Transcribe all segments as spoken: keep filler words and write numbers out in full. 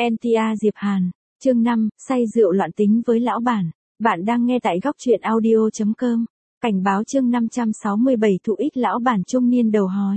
en tê a Diệp Hàn, chương năm, say rượu loạn tính với lão bản. Bạn đang nghe tại góc truyện audio chấm com. Cảnh báo chương năm trăm sáu mươi bảy thụ ích lão bản trung niên đầu hói.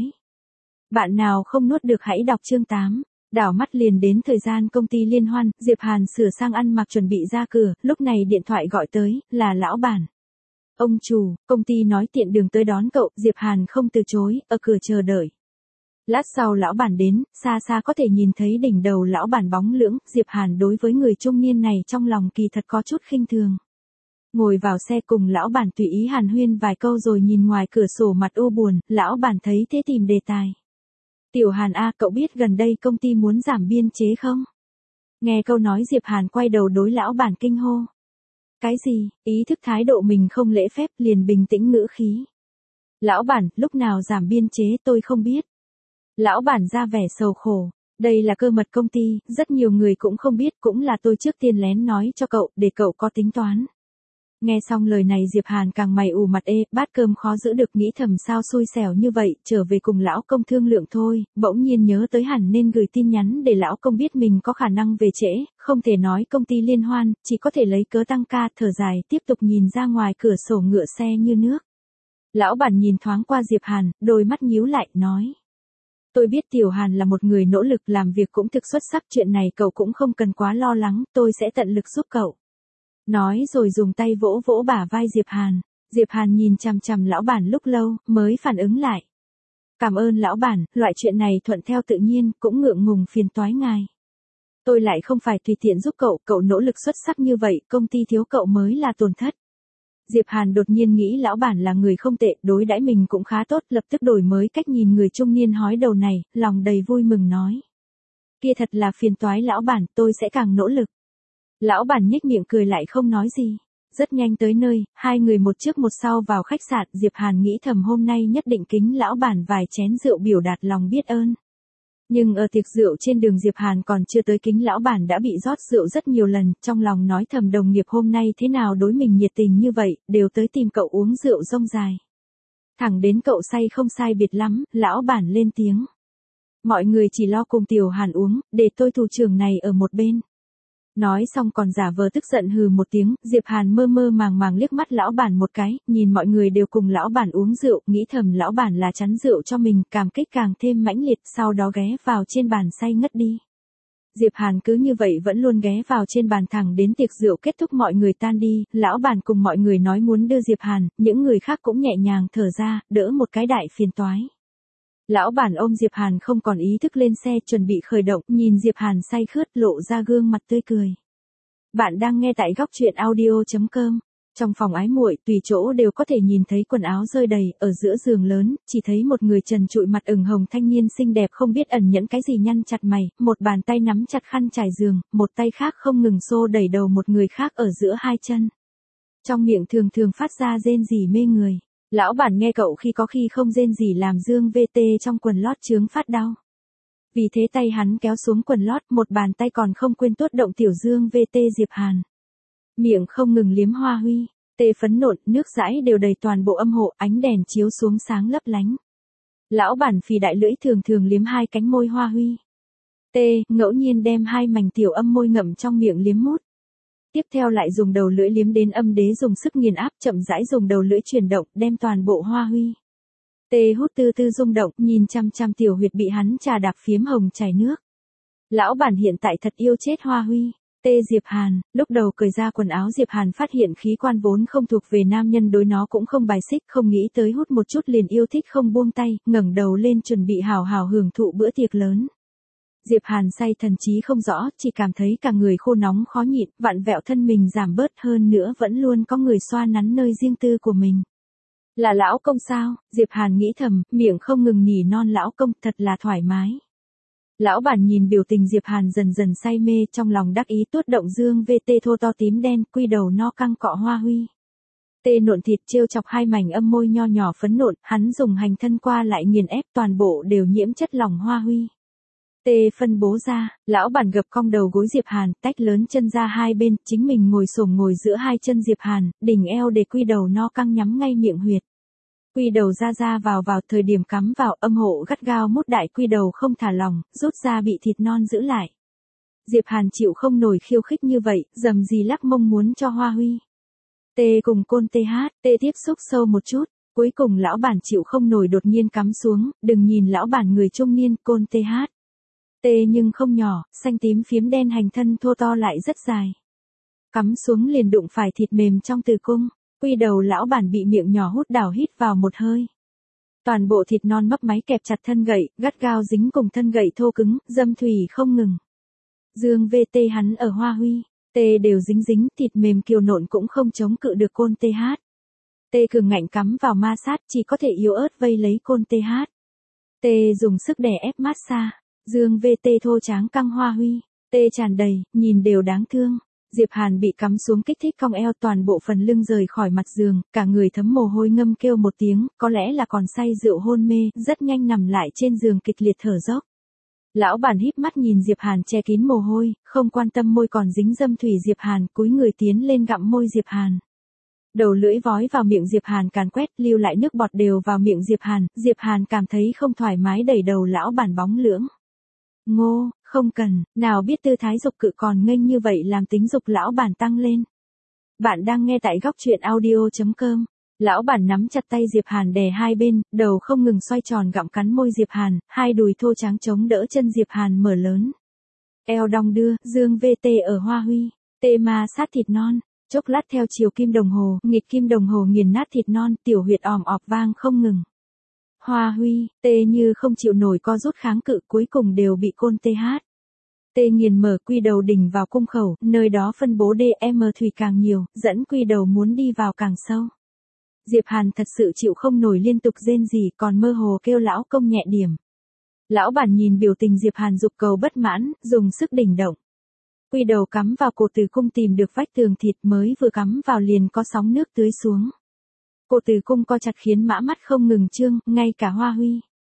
Bạn nào không nuốt được hãy đọc chương tám. Đảo mắt liền đến thời gian công ty liên hoan, Diệp Hàn sửa sang ăn mặc chuẩn bị ra cửa, lúc này điện thoại gọi tới, là lão bản. Ông chủ, công ty nói tiện đường tới đón cậu, Diệp Hàn không từ chối, ở cửa chờ đợi. Lát sau lão bản đến, xa xa có thể nhìn thấy đỉnh đầu lão bản bóng lưỡng, Diệp Hàn đối với người trung niên này trong lòng kỳ thật có chút khinh thường. Ngồi vào xe cùng lão bản tùy ý hàn huyên vài câu rồi nhìn ngoài cửa sổ mặt u buồn, lão bản thấy thế tìm đề tài. Tiểu Hàn a, cậu biết gần đây công ty muốn giảm biên chế không? Nghe câu nói Diệp Hàn quay đầu đối lão bản kinh hô. Cái gì, ý thức thái độ mình không lễ phép liền bình tĩnh ngữ khí. Lão bản, lúc nào giảm biên chế tôi không biết. Lão bản ra vẻ sầu khổ, đây là cơ mật công ty, rất nhiều người cũng không biết, cũng là tôi trước tiên lén nói cho cậu, để cậu có tính toán. Nghe xong lời này Diệp Hàn càng mày ủ mặt ê, bát cơm khó giữ được nghĩ thầm sao xui xẻo như vậy, trở về cùng lão công thương lượng thôi, bỗng nhiên nhớ tới hẳn nên gửi tin nhắn để lão công biết mình có khả năng về trễ, không thể nói công ty liên hoan, chỉ có thể lấy cớ tăng ca, thở dài, tiếp tục nhìn ra ngoài cửa sổ ngựa xe như nước. Lão bản nhìn thoáng qua Diệp Hàn, đôi mắt nhíu lại, nói. Tôi biết Tiểu Hàn là một người nỗ lực làm việc cũng thực xuất sắc, chuyện này cậu cũng không cần quá lo lắng, tôi sẽ tận lực giúp cậu. Nói rồi dùng tay vỗ vỗ bả vai Diệp Hàn. Diệp Hàn nhìn chằm chằm lão bản lúc lâu, mới phản ứng lại. Cảm ơn lão bản, loại chuyện này thuận theo tự nhiên, cũng ngượng ngùng phiền toái ngài. Tôi lại không phải tùy tiện giúp cậu, cậu nỗ lực xuất sắc như vậy, công ty thiếu cậu mới là tổn thất. Diệp Hàn đột nhiên nghĩ lão bản là người không tệ, đối đãi mình cũng khá tốt, lập tức đổi mới cách nhìn người trung niên hói đầu này, lòng đầy vui mừng nói. Kia thật là phiền toái lão bản, tôi sẽ càng nỗ lực. Lão bản nhếch miệng cười lại không nói gì. Rất nhanh tới nơi, hai người một trước một sau vào khách sạn, Diệp Hàn nghĩ thầm hôm nay nhất định kính lão bản vài chén rượu biểu đạt lòng biết ơn. Nhưng ở tiệc rượu trên đường Diệp Hàn còn chưa tới kính lão bản đã bị rót rượu rất nhiều lần, trong lòng nói thầm đồng nghiệp hôm nay thế nào đối mình nhiệt tình như vậy, đều tới tìm cậu uống rượu rông dài. Thẳng đến cậu say không sai biệt lắm, lão bản lên tiếng. Mọi người chỉ lo cùng Tiểu Hàn uống, để tôi thủ trưởng này ở một bên. Nói xong còn giả vờ tức giận hừ một tiếng, Diệp Hàn mơ mơ màng màng liếc mắt lão bản một cái, nhìn mọi người đều cùng lão bản uống rượu, nghĩ thầm lão bản là chắn rượu cho mình, cảm kích càng thêm mãnh liệt, sau đó ghé vào trên bàn say ngất đi. Diệp Hàn cứ như vậy vẫn luôn ghé vào trên bàn thẳng đến tiệc rượu kết thúc mọi người tan đi, lão bản cùng mọi người nói muốn đưa Diệp Hàn, những người khác cũng nhẹ nhàng thở ra, đỡ một cái đại phiền toái. Lão bản ôm Diệp Hàn không còn ý thức lên xe chuẩn bị khởi động, nhìn Diệp Hàn say khướt lộ ra gương mặt tươi cười. Bạn đang nghe tại góc truyện audio chấm com. Trong phòng ái muội, tùy chỗ đều có thể nhìn thấy quần áo rơi đầy, ở giữa giường lớn, chỉ thấy một người trần trụi mặt ửng hồng thanh niên xinh đẹp không biết ẩn nhẫn cái gì nhăn chặt mày, một bàn tay nắm chặt khăn trải giường, một tay khác không ngừng xô đẩy đầu một người khác ở giữa hai chân. Trong miệng thường thường phát ra rên rỉ mê người. Lão bản nghe cậu khi có khi không rên gì làm Dương vê tê trong quần lót chướng phát đau. Vì thế tay hắn kéo xuống quần lót, một bàn tay còn không quên tuốt động tiểu Dương vê tê Diệp Hàn. Miệng không ngừng liếm hoa huy, tê phấn nộn, nước dãi đều đầy toàn bộ âm hộ, ánh đèn chiếu xuống sáng lấp lánh. Lão bản phì đại lưỡi thường thường liếm hai cánh môi hoa huy. Tê, ngẫu nhiên đem hai mảnh tiểu âm môi ngậm trong miệng liếm mút. Tiếp theo lại dùng đầu lưỡi liếm đến âm đế dùng sức nghiền áp, chậm rãi dùng đầu lưỡi chuyển động, đem toàn bộ hoa huy. Tê hút tư tư rung động, nhìn chăm chăm tiểu huyệt bị hắn trà đạp phiếm hồng chảy nước. Lão bản hiện tại thật yêu chết hoa huy. Tê Diệp Hàn, lúc đầu cởi ra quần áo Diệp Hàn phát hiện khí quan vốn không thuộc về nam nhân đối nó cũng không bài xích, không nghĩ tới hút một chút liền yêu thích không buông tay, ngẩng đầu lên chuẩn bị hào hào hưởng thụ bữa tiệc lớn. Diệp Hàn say thần trí không rõ, chỉ cảm thấy cả người khô nóng khó nhịn, vặn vẹo thân mình giảm bớt hơn nữa vẫn luôn có người xoa nắn nơi riêng tư của mình. Là lão công sao? Diệp Hàn nghĩ thầm, miệng không ngừng nỉ non lão công, thật là thoải mái. Lão bản nhìn biểu tình Diệp Hàn dần dần say mê, trong lòng đắc ý tuốt động Dương vê tê thô to tím đen, quy đầu no căng cọ hoa huy. Tê nộn thịt trêu chọc hai mảnh âm môi nho nhỏ phấn nộn, hắn dùng hành thân qua lại nghiền ép toàn bộ đều nhiễm chất lỏng hoa huy. Tê phân bố ra, lão bản gập cong đầu gối Diệp Hàn, tách lớn chân ra hai bên, chính mình ngồi xổm ngồi giữa hai chân Diệp Hàn, đỉnh eo để quy đầu no căng nhắm ngay miệng huyệt. Quy đầu ra ra vào vào, thời điểm cắm vào âm hộ gắt gao mút đại quy đầu không thả lỏng, rút ra bị thịt non giữ lại. Diệp Hàn chịu không nổi khiêu khích như vậy, dầm gì lắc mông muốn cho Hoa Huy. Tê cùng côn tê hát, tê tiếp xúc sâu một chút, cuối cùng lão bản chịu không nổi đột nhiên cắm xuống, đừng nhìn lão bản người trung niên, côn tê hát. Tê nhưng không nhỏ, xanh tím phiếm đen hành thân thô to lại rất dài. Cắm xuống liền đụng phải thịt mềm trong tử cung, quy đầu lão bản bị miệng nhỏ hút đảo hít vào một hơi. Toàn bộ thịt non mấp máy kẹp chặt thân gậy, gắt gao dính cùng thân gậy thô cứng, dâm thủy không ngừng. Dương vê tê hắn ở Hoa Huy, tê đều dính dính, thịt mềm kiều nộn cũng không chống cự được côn tê hát. Tê cường ngạnh cắm vào ma sát, chỉ có thể yếu ớt vây lấy côn tê hát. Tê dùng sức đè ép mát xa, Dương vê tê thô tráng căng Hoa Huy, tê tràn đầy, nhìn đều đáng thương. Diệp Hàn bị cắm xuống kích thích cong eo, toàn bộ phần lưng rời khỏi mặt giường, cả người thấm mồ hôi ngâm kêu một tiếng, có lẽ là còn say rượu hôn mê, rất nhanh nằm lại trên giường kịch liệt thở dốc. Lão bản híp mắt nhìn Diệp Hàn che kín mồ hôi, không quan tâm môi còn dính dâm thủy Diệp Hàn, cúi người tiến lên gặm môi Diệp Hàn. Đầu lưỡi vói vào miệng Diệp Hàn càn quét, lưu lại nước bọt đều vào miệng Diệp Hàn, Diệp Hàn cảm thấy không thoải mái đẩy đầu lão bản bóng lưỡng. Ngô, không cần, nào biết tư thái dục cự còn nghênh như vậy làm tính dục lão bản tăng lên. Bạn đang nghe tại góc truyện audio chấm com. Lão bản nắm chặt tay Diệp Hàn đè hai bên, đầu không ngừng xoay tròn gặm cắn môi Diệp Hàn, hai đùi thô tráng chống đỡ chân Diệp Hàn mở lớn. Eo đong đưa, Dương vê tê ở Hoa Huy, tê ma sát thịt non, chốc lát theo chiều kim đồng hồ, nghịch kim đồng hồ nghiền nát thịt non, tiểu huyệt òm ọp vang không ngừng. Hoa Huy, tê như không chịu nổi co rút kháng cự, cuối cùng đều bị côn tê hát. Tê nghiền mở quy đầu đỉnh vào cung khẩu, nơi đó phân bố đê em thủy càng nhiều, dẫn quy đầu muốn đi vào càng sâu. Diệp Hàn thật sự chịu không nổi liên tục rên rỉ, còn mơ hồ kêu lão công nhẹ điểm. Lão bản nhìn biểu tình Diệp Hàn dục cầu bất mãn, dùng sức đỉnh động. Quy đầu cắm vào cổ tử cung tìm được vách tường thịt, mới vừa cắm vào liền có sóng nước tưới xuống. Cổ tử cung co chặt khiến mã mắt không ngừng trương, ngay cả Hoa Huy.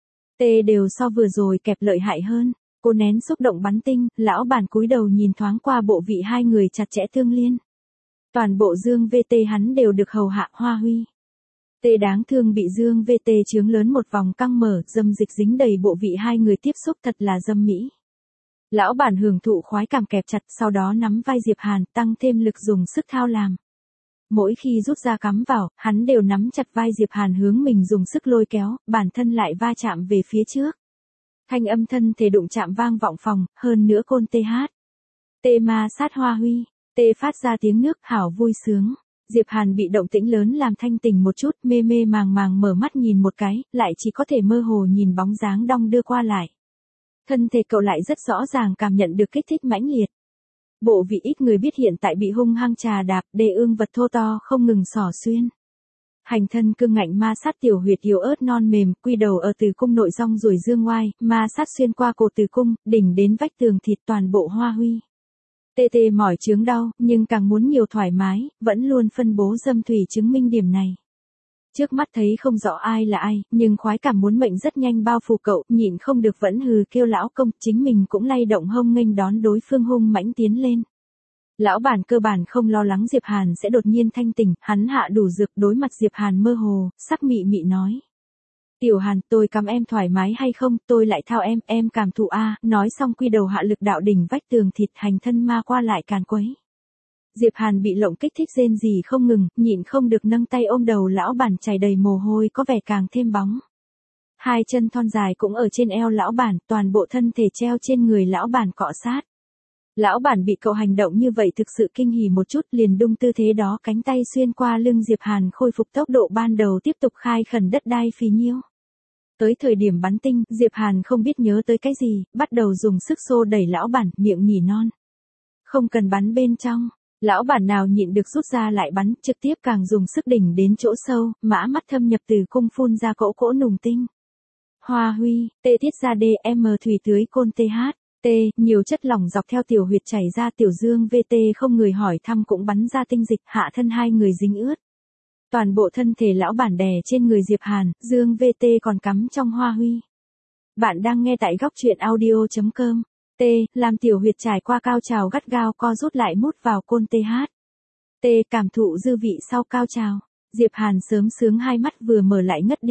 Tê đều so vừa rồi kẹp lợi hại hơn. Cô nén xúc động bắn tinh, lão bản cúi đầu nhìn thoáng qua bộ vị hai người chặt chẽ tương liên. Toàn bộ Dương vê tê hắn đều được hầu hạ Hoa Huy. Tê đáng thương bị Dương vê tê chướng lớn một vòng căng mở, dâm dịch dính đầy bộ vị hai người tiếp xúc thật là dâm mỹ. Lão bản hưởng thụ khoái cảm kẹp chặt, sau đó nắm vai Diệp Hàn, tăng thêm lực dùng sức thao làm. Mỗi khi rút ra cắm vào, hắn đều nắm chặt vai Diệp Hàn hướng mình dùng sức lôi kéo, bản thân lại va chạm về phía trước. Thanh âm thân thể đụng chạm vang vọng phòng, hơn nữa côn tê hát. Tê ma sát Hoa Huy, tê phát ra tiếng nước hảo vui sướng. Diệp Hàn bị động tĩnh lớn làm thanh tỉnh một chút, mê mê màng màng mở mắt nhìn một cái, lại chỉ có thể mơ hồ nhìn bóng dáng đong đưa qua lại. Thân thể cậu lại rất rõ ràng cảm nhận được kích thích mãnh liệt. Bộ vị ít người biết hiện tại bị hung hăng trà đạp, đê ương vật thô to không ngừng xỏ xuyên. Hành thân cương ngạnh ma sát tiểu huyệt yếu ớt non mềm, quy đầu ở tử cung nội rong ruổi dương ngoai, ma sát xuyên qua cổ tử cung, đỉnh đến vách tường thịt toàn bộ Hoa Huy. Tê tê mỏi chướng đau, nhưng càng muốn nhiều thoải mái, vẫn luôn phân bố dâm thủy chứng minh điểm này. Trước mắt thấy không rõ ai là ai, nhưng khoái cảm muốn mệnh rất nhanh bao phủ cậu, nhịn không được vẫn hừ kêu lão công, chính mình cũng lay động hông nghênh đón đối phương hung mãnh tiến lên. Lão bản cơ bản không lo lắng Diệp Hàn sẽ đột nhiên thanh tỉnh, hắn hạ đủ dược đối mặt Diệp Hàn mơ hồ, sắc mị mị nói. Tiểu Hàn, tôi cắm em thoải mái hay không, tôi lại thao em, em cảm thụ a. Nói xong quy đầu hạ lực đạo đỉnh vách tường thịt, hành thân ma qua lại càn quấy. Diệp Hàn bị lộng kích thích rên rỉ không ngừng, nhịn không được nâng tay ôm đầu lão bản chảy đầy mồ hôi có vẻ càng thêm bóng. Hai chân thon dài cũng ở trên eo lão bản, toàn bộ thân thể treo trên người lão bản cọ sát. Lão bản bị cậu hành động như vậy thực sự kinh hỉ một chút, liền đung tư thế đó, cánh tay xuyên qua lưng Diệp Hàn khôi phục tốc độ ban đầu, tiếp tục khai khẩn đất đai phì nhiêu. Tới thời điểm bắn tinh, Diệp Hàn không biết nhớ tới cái gì, bắt đầu dùng sức xô đẩy lão bản, miệng nỉ non. Không cần bắn bên trong. Lão bản nào nhịn được rút ra lại bắn, trực tiếp càng dùng sức đỉnh đến chỗ sâu, mã mắt thâm nhập từ cung phun ra cỗ cỗ nùng tinh. Hoa Huy, tê tiết ra đê em thủy tưới côn tê hát, tê, nhiều chất lỏng dọc theo tiểu huyệt chảy ra, tiểu Dương vê tê không người hỏi thăm cũng bắn ra tinh dịch, hạ thân hai người dính ướt. Toàn bộ thân thể lão bản đè trên người Diệp Hàn, Dương vê tê còn cắm trong Hoa Huy. Bạn đang nghe tại góc truyện audio chấm com. T, làm tiểu huyệt trải qua cao trào gắt gao co rút lại mút vào côn tê hát. T, cảm thụ dư vị sau cao trào. Diệp Hàn sớm sướng hai mắt vừa mở lại ngất đi.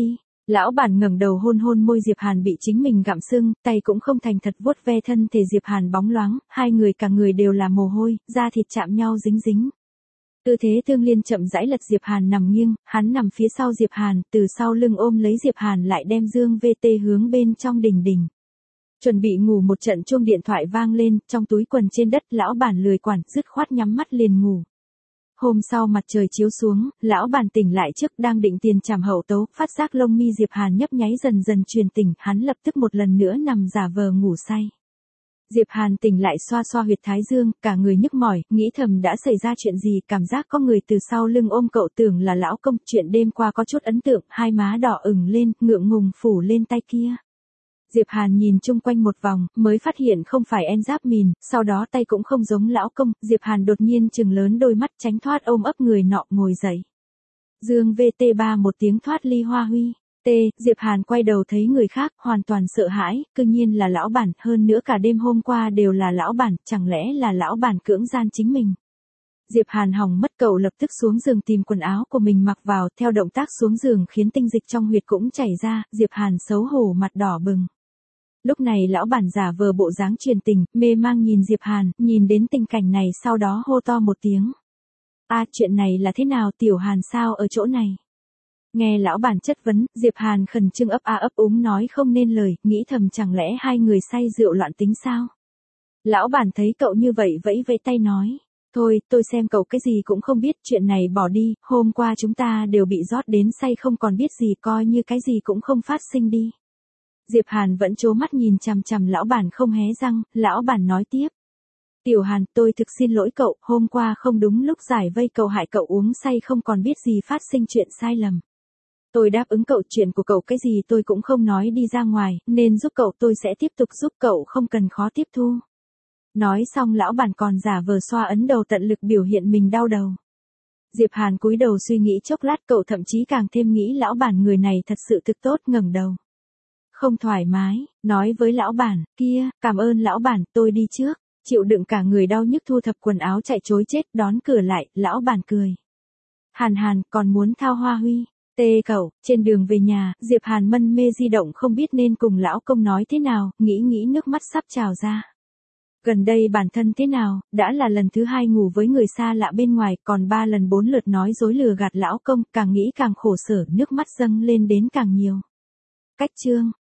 Lão bản ngẩng đầu hôn hôn môi Diệp Hàn bị chính mình gặm sưng, tay cũng không thành thật vuốt ve thân thể Diệp Hàn bóng loáng, hai người cả người đều là mồ hôi, da thịt chạm nhau dính dính. Tư thế Thương Liên chậm rãi lật Diệp Hàn nằm nghiêng, hắn nằm phía sau Diệp Hàn, từ sau lưng ôm lấy Diệp Hàn lại đem dương vê tê hướng bên trong đỉnh đỉnh. Chuẩn bị ngủ một trận chuông điện thoại vang lên, trong túi quần trên đất lão bản lười quản, dứt khoát nhắm mắt liền ngủ. Hôm sau mặt trời chiếu xuống, lão bản tỉnh lại trước đang định tiền trảm hậu tấu, phát giác lông mi Diệp Hàn nhấp nháy dần dần truyền tỉnh, hắn lập tức một lần nữa nằm giả vờ ngủ say. Diệp Hàn tỉnh lại xoa xoa huyệt thái dương, cả người nhức mỏi, nghĩ thầm đã xảy ra chuyện gì, cảm giác có người từ sau lưng ôm cậu tưởng là lão công, chuyện đêm qua có chút ấn tượng, hai má đỏ ửng lên, ngượng ngùng phủ lên tay kia. Diệp Hàn nhìn chung quanh một vòng, mới phát hiện không phải en giáp mìn, sau đó tay cũng không giống lão công, Diệp Hàn đột nhiên trừng lớn đôi mắt tránh thoát ôm ấp người nọ ngồi dậy. Dương vê tê ba một tiếng thoát ly hoa huy. T, Diệp Hàn quay đầu thấy người khác, hoàn toàn sợ hãi, cư nhiên là lão bản, hơn nữa cả đêm hôm qua đều là lão bản, chẳng lẽ là lão bản cưỡng gian chính mình. Diệp Hàn hỏng mất, cậu lập tức xuống giường tìm quần áo của mình mặc vào, theo động tác xuống giường khiến tinh dịch trong huyệt cũng chảy ra, Diệp Hàn xấu hổ mặt đỏ bừng. Lúc này lão bản giả vờ bộ dáng truyền tình, mê mang nhìn Diệp Hàn, nhìn đến tình cảnh này sau đó hô to một tiếng. A, chuyện này là thế nào, Tiểu Hàn sao ở chỗ này? Nghe lão bản chất vấn, Diệp Hàn khẩn trương ấp a ấp úng nói không nên lời, nghĩ thầm chẳng lẽ hai người say rượu loạn tính sao? Lão bản thấy cậu như vậy vẫy vẫy tay nói, thôi, tôi xem cậu cái gì cũng không biết, chuyện này bỏ đi, hôm qua chúng ta đều bị rót đến say không còn biết gì, coi như cái gì cũng không phát sinh đi. Diệp Hàn vẫn trố mắt nhìn chằm chằm lão bản không hé răng, lão bản nói tiếp. Tiểu Hàn, tôi thực xin lỗi cậu, hôm qua không đúng lúc giải vây cậu hại cậu uống say không còn biết gì phát sinh chuyện sai lầm. Tôi đáp ứng cậu chuyện của cậu cái gì tôi cũng không nói đi ra ngoài, nên giúp cậu tôi sẽ tiếp tục giúp cậu không cần khó tiếp thu. Nói xong lão bản còn giả vờ xoa ấn đầu tận lực biểu hiện mình đau đầu. Diệp Hàn cúi đầu suy nghĩ chốc lát, cậu thậm chí càng thêm nghĩ lão bản người này thật sự thực tốt, ngẩng đầu. Không thoải mái, nói với lão bản, kia, cảm ơn lão bản, tôi đi trước, chịu đựng cả người đau nhức thu thập quần áo chạy trối chết, đón cửa lại, lão bản cười. Hàn Hàn, còn muốn thao hoa huy. Tê cậu, trên đường về nhà, Diệp Hàn mân mê di động không biết nên cùng lão công nói thế nào, nghĩ nghĩ nước mắt sắp trào ra. Gần đây bản thân thế nào, đã là lần thứ hai ngủ với người xa lạ bên ngoài, còn ba lần bốn lượt nói dối lừa gạt lão công, càng nghĩ càng khổ sở, nước mắt dâng lên đến càng nhiều. Cách chương